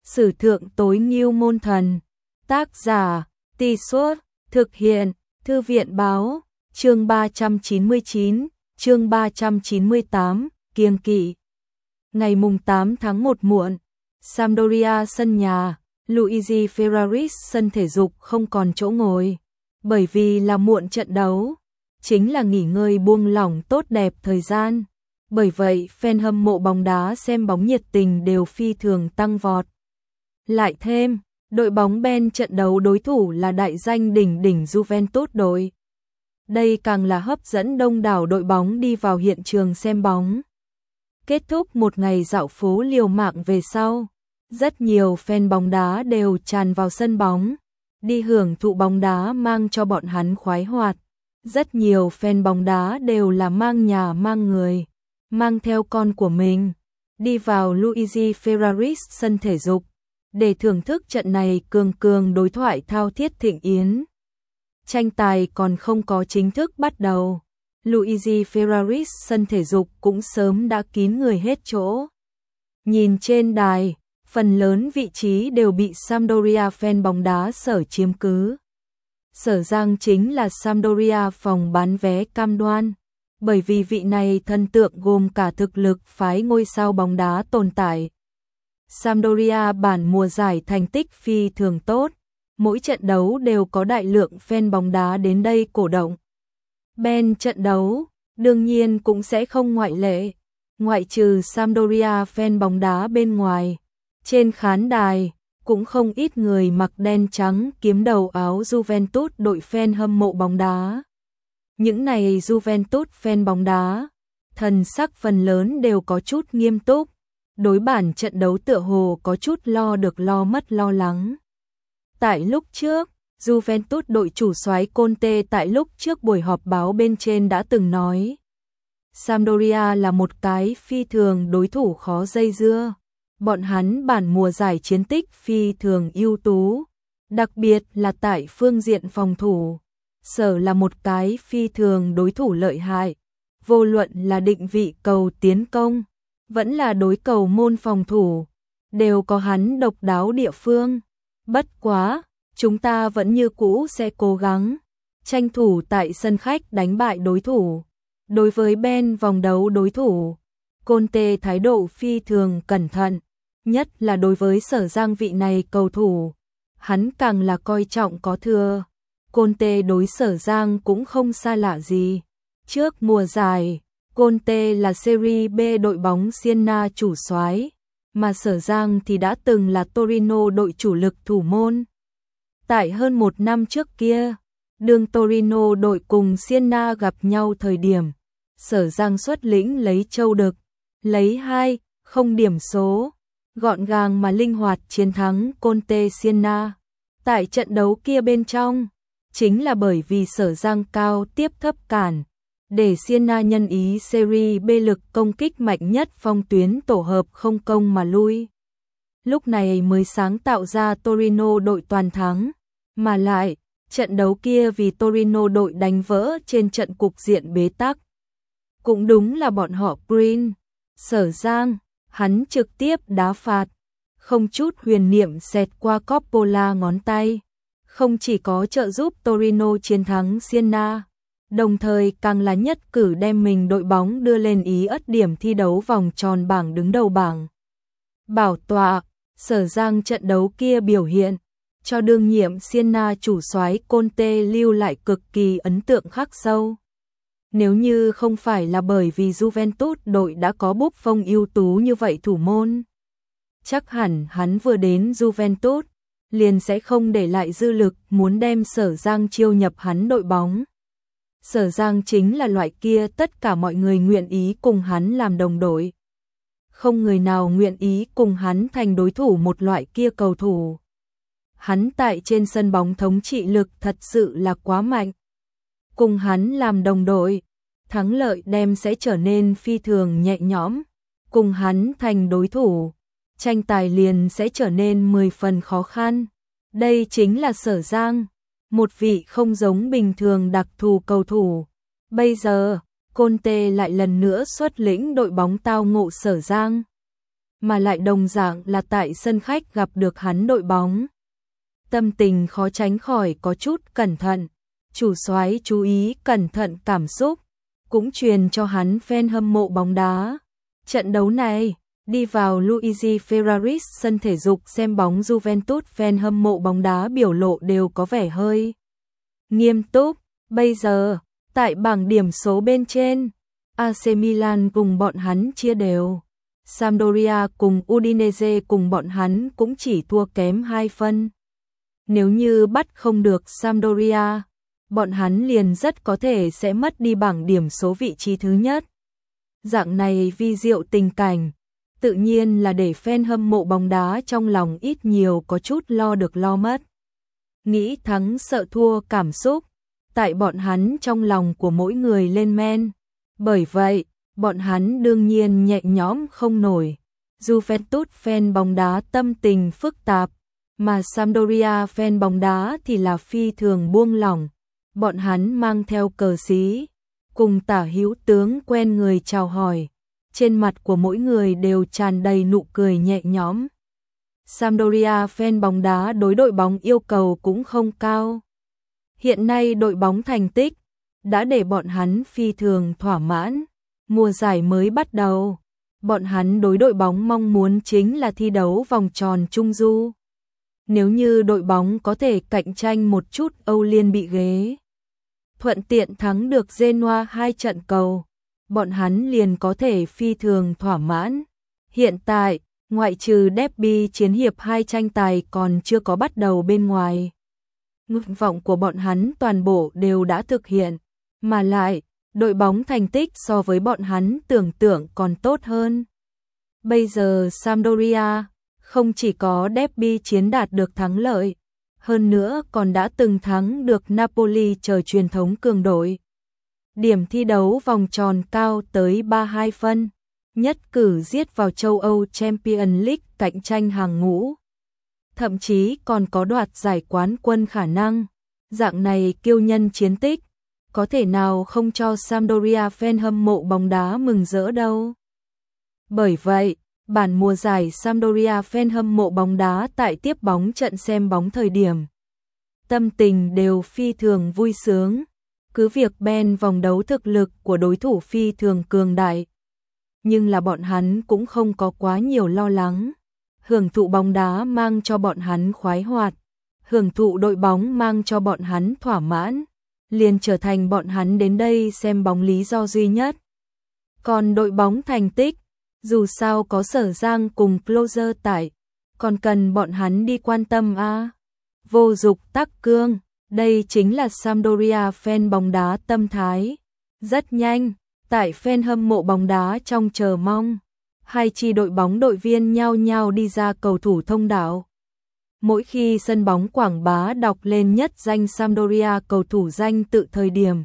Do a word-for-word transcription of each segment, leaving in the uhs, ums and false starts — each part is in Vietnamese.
Sử thượng tối ngưu môn thần. Tác giả, Tì Suốt, thực hiện, Thư viện báo, chương ba trăm chín mươi chín, chương ba trăm chín mươi tám, kiêng kỵ. Ngày mùng tám tháng một muộn, Sampdoria sân nhà, Luigi Ferraris sân thể dục không còn chỗ ngồi, bởi vì là muộn trận đấu, chính là nghỉ ngơi buông lỏng tốt đẹp thời gian. Bởi vậy, fan hâm mộ bóng đá xem bóng nhiệt tình đều phi thường tăng vọt. Lại thêm, đội bóng Ben trận đấu đối thủ là đại danh đỉnh đỉnh Juventus đội. Đây càng là hấp dẫn đông đảo đội bóng đi vào hiện trường xem bóng. Kết thúc một ngày dạo phố liều mạng về sau, rất nhiều fan bóng đá đều tràn vào sân bóng, đi hưởng thụ bóng đá mang cho bọn hắn khoái hoạt. Rất nhiều fan bóng đá đều là mang nhà mang người, mang theo con của mình, đi vào Luigi Ferraris sân thể dục, để thưởng thức trận này cường cường đối thoại thao thiết thịnh yến. Tranh tài còn không có chính thức bắt đầu, Luigi Ferraris sân thể dục cũng sớm đã kín người hết chỗ. Nhìn trên đài, phần lớn vị trí đều bị Sampdoria fan bóng đá sở chiếm cứ. Sở Giang chính là Sampdoria phòng bán vé cam đoan, bởi vì vị này thần tượng gồm cả thực lực phái ngôi sao bóng đá tồn tại. Sampdoria bản mùa giải thành tích phi thường tốt, mỗi trận đấu đều có đại lượng fan bóng đá đến đây cổ động. Ben trận đấu, đương nhiên cũng sẽ không ngoại lệ, ngoại trừ Sampdoria fan bóng đá bên ngoài. Trên khán đài, cũng không ít người mặc đen trắng kiếm đầu áo Juventus đội fan hâm mộ bóng đá. Những này Juventus fan bóng đá, thần sắc phần lớn đều có chút nghiêm túc, đối bản trận đấu tựa hồ có chút lo được lo mất lo lắng. Tại lúc trước, Juventus đội chủ soái Conte tại lúc trước buổi họp báo bên trên đã từng nói, Sampdoria là một cái phi thường đối thủ khó dây dưa. Bọn hắn bản mùa giải chiến tích phi thường ưu tú, đặc biệt là tại phương diện phòng thủ. Sở là một cái phi thường đối thủ lợi hại, vô luận là định vị cầu tiến công, vẫn là đối cầu môn phòng thủ, đều có hắn độc đáo địa phương. Bất quá, chúng ta vẫn như cũ sẽ cố gắng, tranh thủ tại sân khách đánh bại đối thủ. Đối với Ben vòng đấu đối thủ, Conte thái độ phi thường cẩn thận, nhất là đối với Sở Giang vị này cầu thủ, hắn càng là coi trọng có thừa. Conte đối Sở Giang cũng không xa lạ gì. Trước mùa giải, Conte là Serie B đội bóng Siena chủ soái, mà Sở Giang thì đã từng là Torino đội chủ lực thủ môn. Tại hơn một năm trước kia, đương Torino đội cùng Siena gặp nhau thời điểm, Sở Giang xuất lĩnh lấy châu đực, lấy hai không điểm số, gọn gàng mà linh hoạt chiến thắng Conte Siena. Tại trận đấu kia bên trong, chính là bởi vì Sở Giang cao tiếp thấp cản, để Siena nhân ý Serie B lực công kích mạnh nhất phong tuyến tổ hợp không công mà lui. Lúc này mới sáng tạo ra Torino đội toàn thắng, mà lại, trận đấu kia vì Torino đội đánh vỡ trên trận cục diện bế tắc. Cũng đúng là bọn họ Green, Sở Giang, hắn trực tiếp đá phạt, không chút huyền niệm xẹt qua Coppola ngón tay, không chỉ có trợ giúp Torino chiến thắng Siena, đồng thời càng là nhất cử đem mình đội bóng đưa lên ý ất điểm thi đấu vòng tròn bảng đứng đầu bảng. Bảo tọa, Sở Giang trận đấu kia biểu hiện, cho đương nhiệm Siena chủ soái Conte lưu lại cực kỳ ấn tượng khắc sâu. Nếu như không phải là bởi vì Juventus đội đã có Buffon ưu tú như vậy thủ môn, chắc hẳn hắn vừa đến Juventus, liền sẽ không để lại dư lực muốn đem Sở Giang chiêu nhập hắn đội bóng. Sở Giang chính là loại kia tất cả mọi người nguyện ý cùng hắn làm đồng đội. Không người nào nguyện ý cùng hắn thành đối thủ một loại kia cầu thủ. Hắn tại trên sân bóng thống trị lực thật sự là quá mạnh. Cùng hắn làm đồng đội, thắng lợi đem sẽ trở nên phi thường nhẹ nhõm. Cùng hắn thành đối thủ, tranh tài liền sẽ trở nên mười phần khó khăn. Đây chính là Sở Giang, một vị không giống bình thường đặc thù cầu thủ. Bây giờ, Conte lại lần nữa xuất lĩnh đội bóng tao ngộ Sở Giang. mà lại đồng dạng là tại sân khách gặp được hắn đội bóng. Tâm tình khó tránh khỏi có chút cẩn thận, chủ soái chú ý cẩn thận cảm xúc, cũng truyền cho hắn fan hâm mộ bóng đá. Trận đấu này, đi vào Luigi Ferraris sân thể dục xem bóng Juventus, fan hâm mộ bóng đá biểu lộ đều có vẻ hơi nghiêm túc. Bây giờ, tại bảng điểm số bên trên, a xê Milan cùng bọn hắn chia đều. Sampdoria cùng Udinese cùng bọn hắn cũng chỉ thua kém hai phân. Nếu như bắt không được Sampdoria, bọn hắn liền rất có thể sẽ mất đi bảng điểm số vị trí thứ nhất. Dạng này vi diệu tình cảnh, tự nhiên là để fan hâm mộ bóng đá trong lòng ít nhiều có chút lo được lo mất. Nghĩ thắng sợ thua cảm xúc, tại bọn hắn trong lòng của mỗi người lên men. Bởi vậy, bọn hắn đương nhiên nhẹ nhõm không nổi. Juventus fan bóng đá tâm tình phức tạp, mà Sampdoria fan bóng đá thì là phi thường buông lỏng. Bọn hắn mang theo cờ xí, cùng tả hữu tướng quen người chào hỏi. Trên mặt của mỗi người đều tràn đầy nụ cười nhẹ nhõm. Sampdoria fan bóng đá đối đội bóng yêu cầu cũng không cao. Hiện nay đội bóng thành tích đã để bọn hắn phi thường thỏa mãn. Mùa giải mới bắt đầu, bọn hắn đối đội bóng mong muốn chính là thi đấu vòng tròn Trung Du. Nếu như đội bóng có thể cạnh tranh một chút Âu Liên bị ghế, thuận tiện thắng được Genoa hai trận cầu, bọn hắn liền có thể phi thường thỏa mãn. Hiện tại, ngoại trừ derby chiến hiệp hai tranh tài còn chưa có bắt đầu bên ngoài, nguyện vọng của bọn hắn toàn bộ đều đã thực hiện, mà lại, đội bóng thành tích so với bọn hắn tưởng tượng còn tốt hơn. Bây giờ Sampdoria không chỉ có derby chiến đạt được thắng lợi, hơn nữa còn đã từng thắng được Napoli chờ truyền thống cường đội. Điểm thi đấu vòng tròn cao tới ba mươi hai phân, nhất cử giết vào châu Âu Champions League cạnh tranh hàng ngũ. Thậm chí còn có đoạt giải quán quân khả năng. Dạng này kiêu nhân chiến tích, có thể nào không cho Sampdoria fan hâm mộ bóng đá mừng rỡ đâu. Bởi vậy, bản mùa giải Sampdoria fan hâm mộ bóng đá tại tiếp bóng trận xem bóng thời điểm, tâm tình đều phi thường vui sướng. Cứ việc Ben vòng đấu thực lực của đối thủ phi thường cường đại, nhưng là bọn hắn cũng không có quá nhiều lo lắng. Hưởng thụ bóng đá mang cho bọn hắn khoái hoạt, hưởng thụ đội bóng mang cho bọn hắn thỏa mãn, liền trở thành bọn hắn đến đây xem bóng lý do duy nhất. Còn đội bóng thành tích, dù sao có Sở Giang cùng Closer tại, còn cần bọn hắn đi quan tâm a. Vô dục tắc cương, đây chính là Sampdoria fan bóng đá tâm thái. Rất nhanh, tại fan hâm mộ bóng đá trong chờ mong, hai chi đội bóng đội viên nhao nhao đi ra cầu thủ thông đạo. Mỗi khi sân bóng quảng bá đọc lên nhất danh Sampdoria cầu thủ danh tự thời điểm,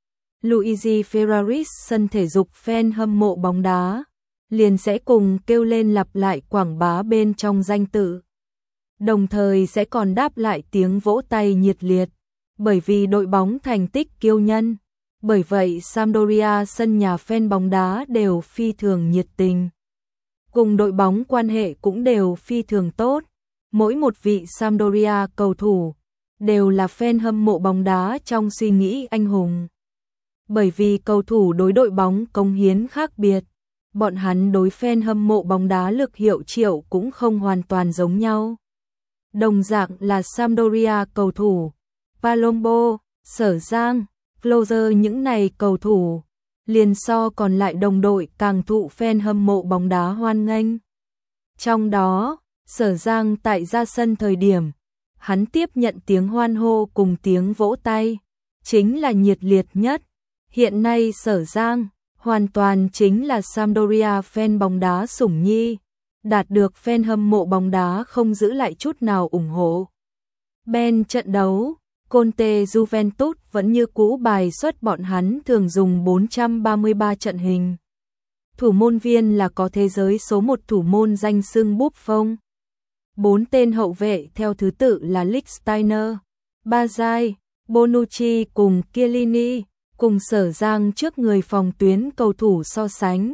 Luigi Ferraris sân thể dục fan hâm mộ bóng đá liền sẽ cùng kêu lên lặp lại quảng bá bên trong danh tự. Đồng thời sẽ còn đáp lại tiếng vỗ tay nhiệt liệt, bởi vì đội bóng thành tích kiêu nhân. Bởi vậy Sampdoria sân nhà fan bóng đá đều phi thường nhiệt tình. Cùng đội bóng quan hệ cũng đều phi thường tốt. Mỗi một vị Sampdoria cầu thủ đều là fan hâm mộ bóng đá trong suy nghĩ anh hùng. Bởi vì cầu thủ đối đội bóng cống hiến khác biệt, bọn hắn đối fan hâm mộ bóng đá lực hiệu triệu cũng không hoàn toàn giống nhau. Đồng dạng là Sampdoria cầu thủ, Palombo, Sở Giang, Closer những này cầu thủ, liền so còn lại đồng đội càng thụ fan hâm mộ bóng đá hoan nghênh. Trong đó, Sở Giang tại ra sân thời điểm, hắn tiếp nhận tiếng hoan hô cùng tiếng vỗ tay, chính là nhiệt liệt nhất. Hiện nay Sở Giang hoàn toàn chính là Sampdoria fan bóng đá sủng nhi, đạt được fan hâm mộ bóng đá không giữ lại chút nào ủng hộ. Ben trận đấu, Conte Juventus vẫn như cũ bài xuất bọn hắn thường dùng bốn trăm ba mươi ba trận hình. Thủ môn viên là có thế giới số một thủ môn danh xưng Buffon. Bốn tên hậu vệ theo thứ tự là Lichtsteiner, Bazai, Bonucci cùng Chiellini, cùng Sở Giang trước người phòng tuyến cầu thủ so sánh.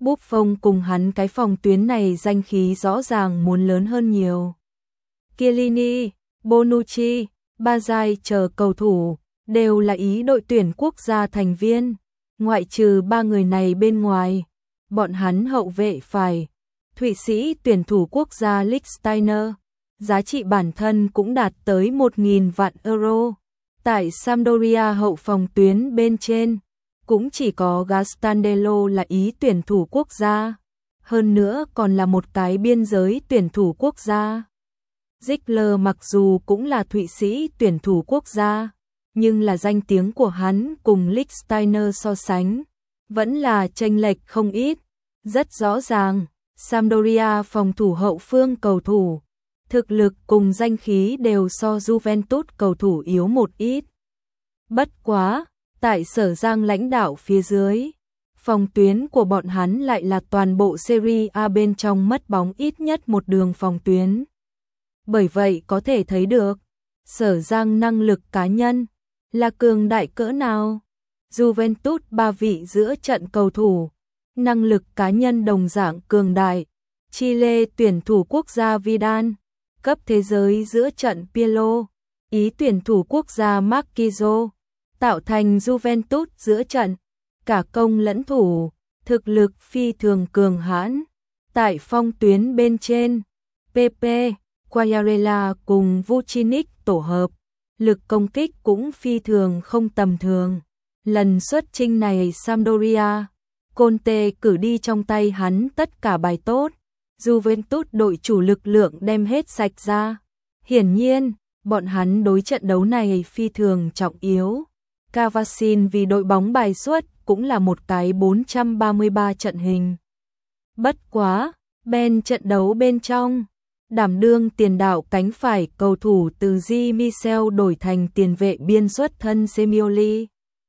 Buffon cùng hắn cái phòng tuyến này danh khí rõ ràng muốn lớn hơn nhiều. Chiellini, Bonucci, Baggio chờ cầu thủ đều là ý đội tuyển quốc gia thành viên, ngoại trừ ba người này bên ngoài, bọn hắn hậu vệ phải. Thụy Sĩ tuyển thủ quốc gia Lichtsteiner, giá trị bản thân cũng đạt tới một nghìn vạn euro. Tại Sampdoria hậu phòng tuyến bên trên, cũng chỉ có Gastandello là ý tuyển thủ quốc gia, hơn nữa còn là một cái biên giới tuyển thủ quốc gia. Ziegler mặc dù cũng là Thụy Sĩ tuyển thủ quốc gia, nhưng là danh tiếng của hắn cùng Lichtsteiner so sánh, vẫn là chênh lệch không ít. Rất rõ ràng, Sampdoria phòng thủ hậu phương cầu thủ, thực lực cùng danh khí đều so Juventus cầu thủ yếu một ít. Bất quá, tại Sở Giang lãnh đạo phía dưới, phòng tuyến của bọn hắn lại là toàn bộ Serie A bên trong mất bóng ít nhất một đường phòng tuyến. Bởi vậy có thể thấy được, Sở Giang năng lực cá nhân là cường đại cỡ nào. Juventus ba vị giữa trận cầu thủ, năng lực cá nhân đồng dạng cường đại. Chile tuyển thủ quốc gia Vidal, cấp thế giới giữa trận Pirlo, ý tuyển thủ quốc gia Marquinhos, tạo thành Juventus giữa trận, cả công lẫn thủ, thực lực phi thường cường hãn. Tại phong tuyến bên trên, Pepe, Quagliarella cùng Vucinic tổ hợp, lực công kích cũng phi thường không tầm thường. Lần xuất chinh này Sampdoria, Conte cử đi trong tay hắn tất cả bài tốt, Juventus đội chủ lực lượng đem hết sạch ra. Hiển nhiên, bọn hắn đối trận đấu này phi thường trọng yếu. Cavasin vì đội bóng bài xuất cũng là một cái bốn trăm ba mươi ba trận hình. Bất quá, bên trận đấu bên trong, đảm đương tiền đạo cánh phải cầu thủ từ Di Michel đổi thành tiền vệ biên xuất thân Semioli.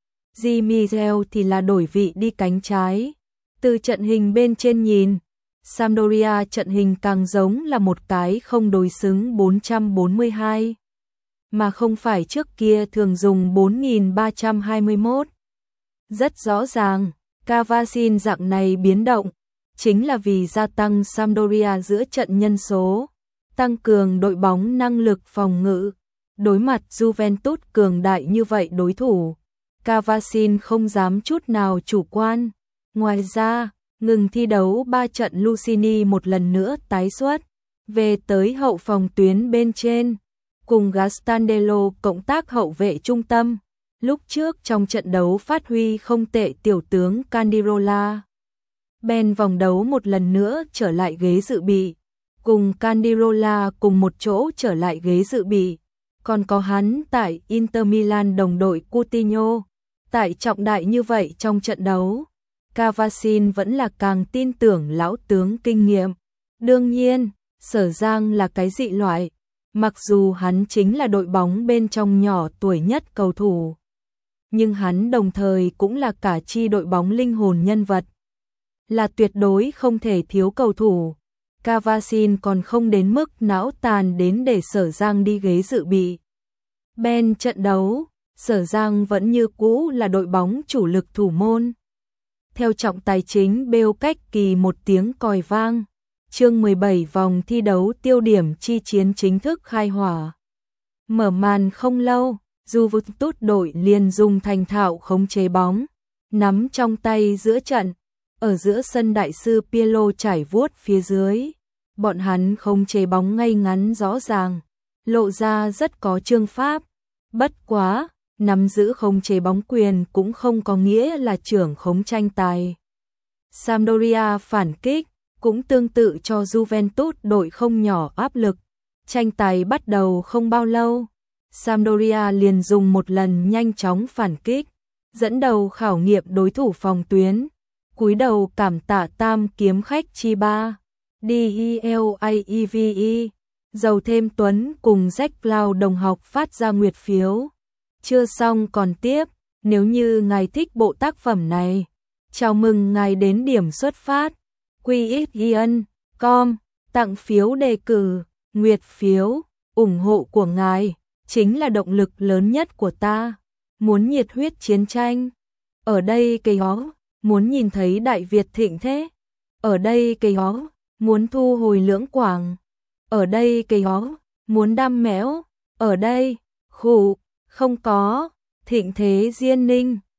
Di Michel thì là đổi vị đi cánh trái. Từ trận hình bên trên nhìn, Sampdoria trận hình càng giống là một cái không đối xứng bốn trăm bốn mươi hai, mà không phải trước kia thường dùng bốn nghìn ba trăm hai mươi mốt. Rất rõ ràng, Cavasin dạng này biến động, chính là vì gia tăng Sampdoria giữa trận nhân số, tăng cường đội bóng năng lực phòng ngự. Đối mặt Juventus cường đại như vậy đối thủ, Cavasin không dám chút nào chủ quan. Ngoài ra, ngừng thi đấu ba trận Lucini một lần nữa tái xuất, về tới hậu phòng tuyến bên trên, cùng Gastandello cộng tác hậu vệ trung tâm. Lúc trước trong trận đấu phát huy không tệ tiểu tướng Candirola, bên vòng đấu một lần nữa trở lại ghế dự bị, cùng Candirola cùng một chỗ trở lại ghế dự bị. Còn có hắn tại Inter Milan đồng đội Coutinho, tại trọng đại như vậy trong trận đấu, Cavasin vẫn là càng tin tưởng lão tướng kinh nghiệm. Đương nhiên, Sở Giang là cái dị loại, mặc dù hắn chính là đội bóng bên trong nhỏ tuổi nhất cầu thủ, nhưng hắn đồng thời cũng là cả chi đội bóng linh hồn nhân vật, là tuyệt đối không thể thiếu cầu thủ. Cavasin còn không đến mức não tàn đến để Sở Giang đi ghế dự bị. Bên trận đấu, Sở Giang vẫn như cũ là đội bóng chủ lực thủ môn. Theo trọng tài chính bêu cách kỳ một tiếng còi vang, chương mười bảy vòng thi đấu tiêu điểm chi chiến chính thức khai hỏa. Mở màn không lâu, Juventus đội liền dùng thành thạo khống chế bóng, nắm trong tay giữa trận, ở giữa sân đại sư Pirlo trải vuốt phía dưới. Bọn hắn khống chế bóng ngay ngắn rõ ràng, lộ ra rất có chương pháp. Bất quá, nắm giữ khống chế bóng quyền cũng không có nghĩa là trưởng khống tranh tài. Sampdoria phản kích, cũng tương tự cho Juventus đội không nhỏ áp lực. Tranh tài bắt đầu không bao lâu, Sampdoria liền dùng một lần nhanh chóng phản kích, dẫn đầu khảo nghiệm đối thủ phòng tuyến. Cúi đầu cảm tạ tam kiếm khách chi ba, Delave, Dầu Thêm Tuấn cùng Jack Cloud đồng học phát ra nguyệt phiếu. Chưa xong còn tiếp, nếu như ngài thích bộ tác phẩm này, chào mừng ngài đến điểm xuất phát, quy x ian chấm com, tặng phiếu đề cử, nguyệt phiếu, ủng hộ của ngài, chính là động lực lớn nhất của ta. Muốn nhiệt huyết chiến tranh, ở đây cây ó, muốn nhìn thấy Đại Việt thịnh thế, ở đây cây ó, muốn thu hồi lưỡng quảng, ở đây cây ó, muốn đam mẽo, ở đây, khụ, không có, thịnh thế diên ninh.